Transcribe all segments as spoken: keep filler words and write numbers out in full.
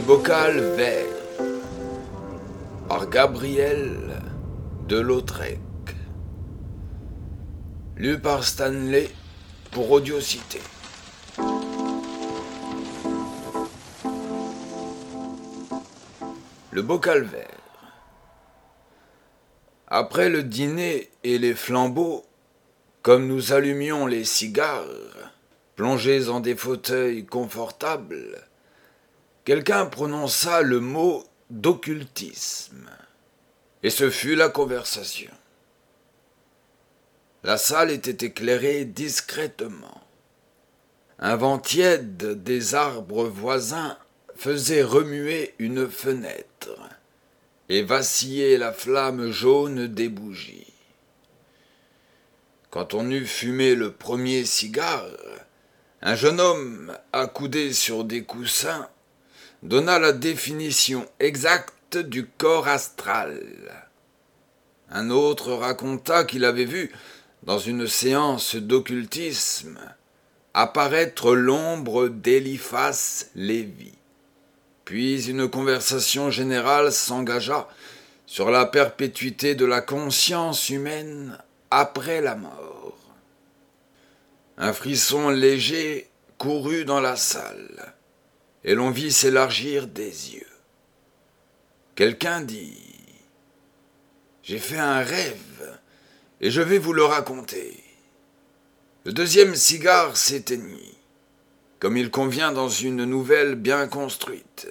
bocal vert par Gabriel de Lautrec. Lu par Stanley pour Audiocité. Le bocal vert. Après le dîner et les flambeaux, comme nous allumions les cigares, plongés en des fauteuils confortables, quelqu'un prononça le mot d'occultisme, et ce fut la conversation. La salle était éclairée discrètement. Un vent tiède des arbres voisins faisait remuer une fenêtre et vaciller la flamme jaune des bougies. Quand on eut fumé le premier cigare, un jeune homme, accoudé sur des coussins, donna la définition exacte du corps astral. Un autre raconta qu'il avait vu, dans une séance d'occultisme, apparaître l'ombre d'Eliphas Lévi. Puis une conversation générale s'engagea sur la perpétuité de la conscience humaine après la mort. Un frisson léger courut dans la salle, et l'on vit s'élargir des yeux. Quelqu'un dit « J'ai fait un rêve, et je vais vous le raconter. » Le deuxième cigare s'éteignit, comme il convient dans une nouvelle bien construite.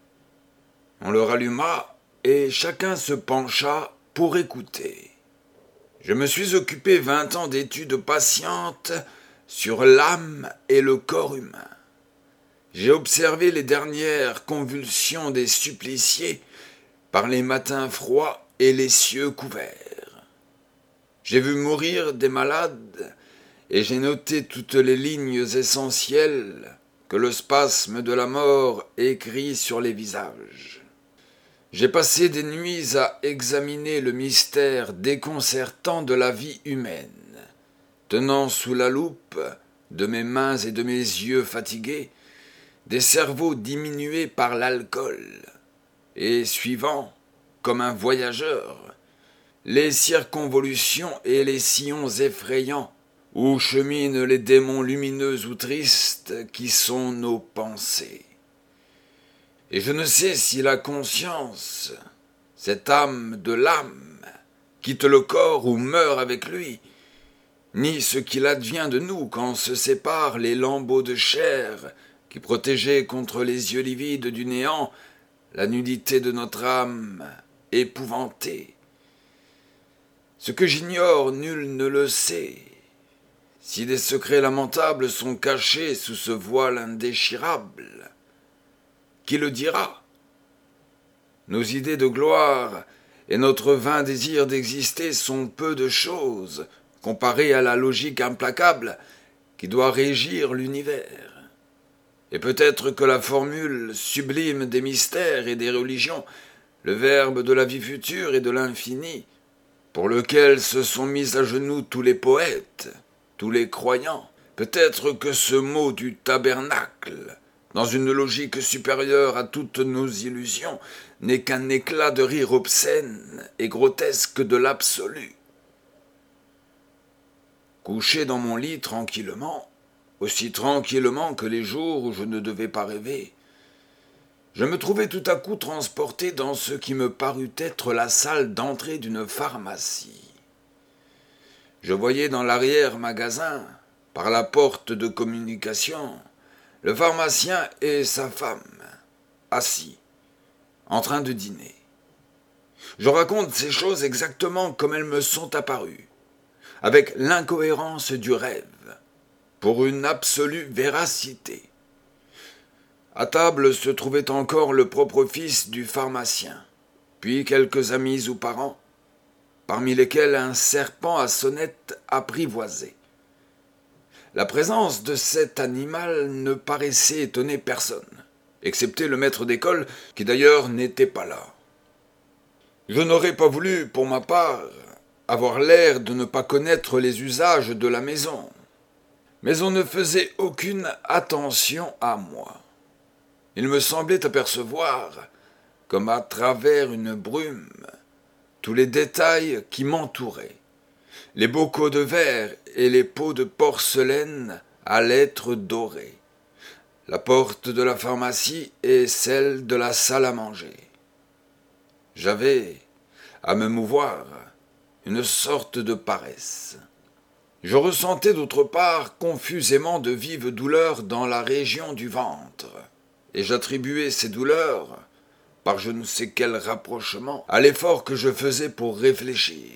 On le ralluma, et chacun se pencha pour écouter. Je me suis occupé vingt ans d'études patientes sur l'âme et le corps humain. J'ai observé les dernières convulsions des suppliciés par les matins froids et les cieux couverts. J'ai vu mourir des malades et j'ai noté toutes les lignes essentielles que le spasme de la mort écrit sur les visages. J'ai passé des nuits à examiner le mystère déconcertant de la vie humaine, tenant sous la loupe de mes mains et de mes yeux fatigués des cerveaux diminués par l'alcool, et suivant, comme un voyageur, les circonvolutions et les sillons effrayants où cheminent les démons lumineux ou tristes qui sont nos pensées. Et je ne sais si la conscience, cette âme de l'âme, quitte le corps ou meurt avec lui, ni ce qu'il advient de nous quand se séparent les lambeaux de chair qui protégeaient contre les yeux livides du néant la nudité de notre âme épouvantée. Ce que j'ignore, nul ne le sait. Si des secrets lamentables sont cachés sous ce voile indéchirable, qui le dira? Nos idées de gloire et notre vain désir d'exister sont peu de choses comparées à la logique implacable qui doit régir l'univers. Et peut-être que la formule sublime des mystères et des religions, le verbe de la vie future et de l'infini, pour lequel se sont mis à genoux tous les poètes, tous les croyants, peut-être que ce mot du tabernacle, dans une logique supérieure à toutes nos illusions, n'est qu'un éclat de rire obscène et grotesque de l'absolu. Couché dans mon lit tranquillement, aussi tranquillement que les jours où je ne devais pas rêver, je me trouvais tout à coup transporté dans ce qui me parut être la salle d'entrée d'une pharmacie. Je voyais dans l'arrière-magasin, par la porte de communication, le pharmacien et sa femme, assis, en train de dîner. Je raconte ces choses exactement comme elles me sont apparues, avec l'incohérence du rêve, pour une absolue véracité. À table se trouvait encore le propre fils du pharmacien, puis quelques amis ou parents, parmi lesquels un serpent à sonnette apprivoisé. La présence de cet animal ne paraissait étonner personne, excepté le maître d'école, qui d'ailleurs n'était pas là. Je n'aurais pas voulu, pour ma part, avoir l'air de ne pas connaître les usages de la maison, mais on ne faisait aucune attention à moi. il me semblait apercevoir, comme à travers une brume, tous les détails qui m'entouraient. Les bocaux de verre et les pots de porcelaine à lettres dorées, la porte de la pharmacie et celle de la salle à manger. J'avais, à me mouvoir, une sorte de paresse. Je ressentais d'autre part confusément de vives douleurs dans la région du ventre, et j'attribuais ces douleurs, par je ne sais quel rapprochement, à l'effort que je faisais pour réfléchir.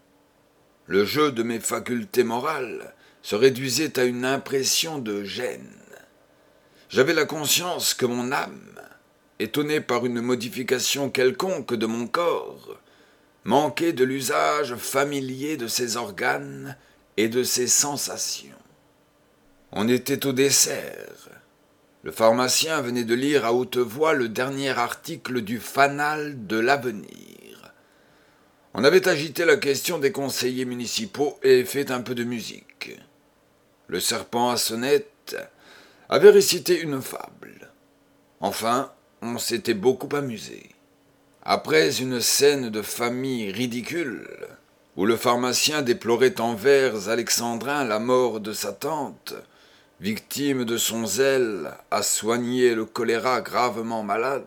Le jeu de mes facultés morales se réduisait à une impression de gêne. J'avais la conscience que mon âme, étonnée par une modification quelconque de mon corps, manquait de l'usage familier de ses organes et de ses sensations. On était au dessert. Le pharmacien venait de lire à haute voix le dernier article du Fanal de l'Avenir. On avait agité la question des conseillers municipaux et fait un peu de musique. Le serpent à sonnette avait récité une fable. Enfin, on s'était beaucoup amusé. Après une scène de famille ridicule, où le pharmacien déplorait en vers alexandrins la mort de sa tante, victime de son zèle à soigner le choléra gravement malade,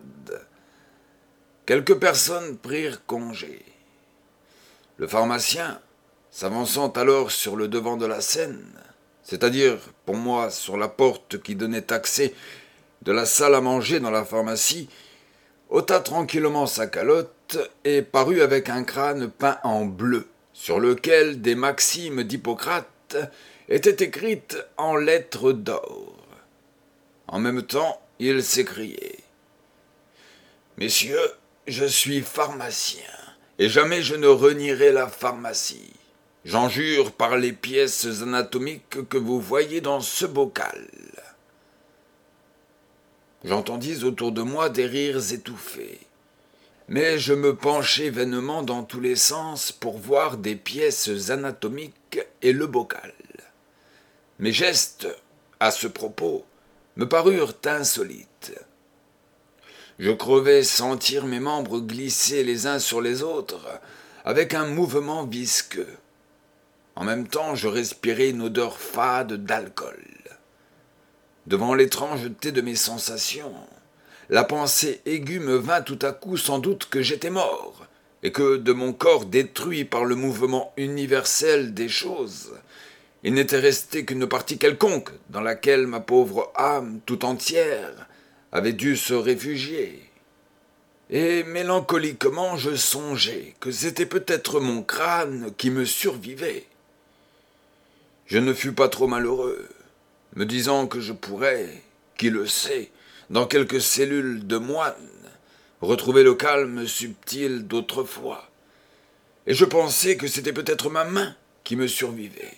quelques personnes prirent congé. Le pharmacien, s'avançant alors sur le devant de la scène, c'est-à-dire pour moi sur la porte qui donnait accès de la salle à manger dans la pharmacie, ôta tranquillement sa calotte et parut avec un crâne peint en bleu, sur lequel des maximes d'Hippocrate étaient écrites en lettres d'or. En même temps, il s'écriait « Messieurs, je suis pharmacien, et jamais je ne renierai la pharmacie. J'en jure par les pièces anatomiques que vous voyez dans ce bocal. » J'entendis autour de moi des rires étouffés, mais je me penchai vainement dans tous les sens pour voir des pièces anatomiques et le bocal. Mes gestes, à ce propos, me parurent insolites. Je crevais sentir mes membres glisser les uns sur les autres avec un mouvement visqueux. En même temps, je respirais une odeur fade d'alcool. Devant l'étrangeté de mes sensations, la pensée aiguë me vint tout à coup sans doute que j'étais mort, et que, de mon corps détruit par le mouvement universel des choses, il n'était resté qu'une partie quelconque dans laquelle ma pauvre âme tout entière avait dû se réfugier. Et mélancoliquement je songeais que c'était peut-être mon crâne qui me survivait. Je ne fus pas trop malheureux, me disant que je pourrais, qui le sait, dans quelques cellules de moine, retrouver le calme subtil d'autrefois. Et je pensais que c'était peut-être ma main qui me survivait.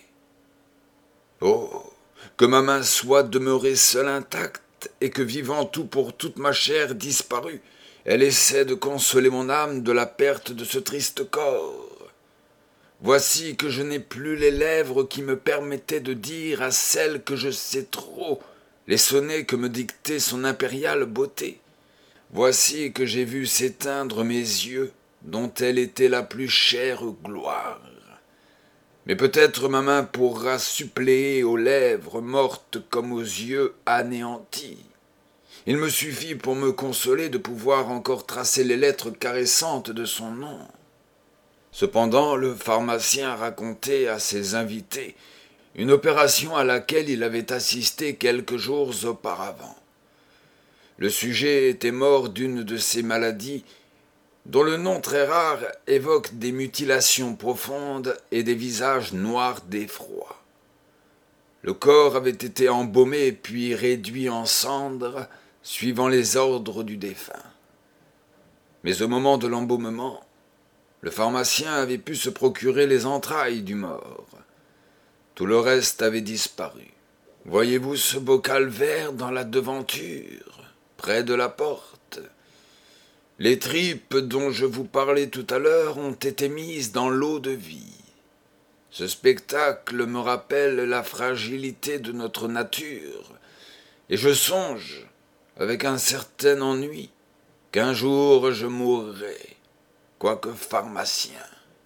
Oh, que ma main soit demeurée seule intacte, et que vivant tout pour toute ma chair disparue, elle essaie de consoler mon âme de la perte de ce triste corps. Voici que je n'ai plus les lèvres qui me permettaient de dire à celle que je sais trop les sonnets que me dictait son impériale beauté. Voici que j'ai vu s'éteindre mes yeux, dont elle était la plus chère gloire. Mais peut-être ma main pourra suppléer aux lèvres mortes comme aux yeux anéantis. Il me suffit pour me consoler de pouvoir encore tracer les lettres caressantes de son nom. Cependant, le pharmacien racontait à ses invités une opération à laquelle il avait assisté quelques jours auparavant. Le sujet était mort d'une de ces maladies dont le nom très rare évoque des mutilations profondes et des visages noirs d'effroi. Le corps avait été embaumé puis réduit en cendres, suivant les ordres du défunt. Mais au moment de l'embaumement, le pharmacien avait pu se procurer les entrailles du mort. Tout le reste avait disparu. Voyez-vous ce bocal vert dans la devanture, près de la porte ? Les tripes dont je vous parlais tout à l'heure ont été mises dans l'eau de vie. Ce spectacle me rappelle la fragilité de notre nature, et je songe, avec un certain ennui, qu'un jour je mourrai, quoique pharmacien.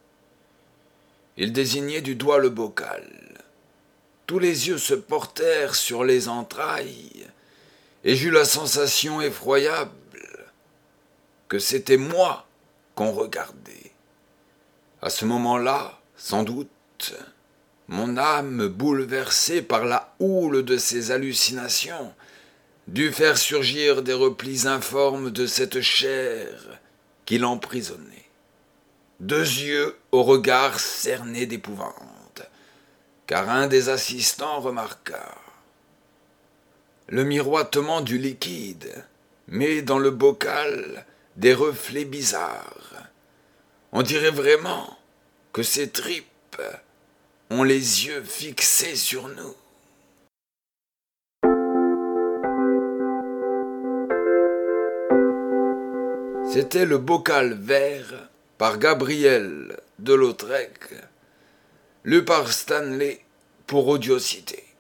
Il désignait du doigt le bocal. Tous les yeux se portèrent sur les entrailles, et j'eus la sensation effroyable que c'était moi qu'on regardait. À ce moment-là, sans doute, mon âme, bouleversée par la houle de ces hallucinations, dut faire surgir des replis informes de cette chair qui l'emprisonnait. Deux yeux au regard cerné d'épouvante, car un des assistants remarqua le miroitement du liquide met dans le bocal des reflets bizarres. On dirait vraiment que ces tripes ont les yeux fixés sur nous. C'était le bocal vert par Gabriel de Lautrec, lu par Stanley pour Audiocité.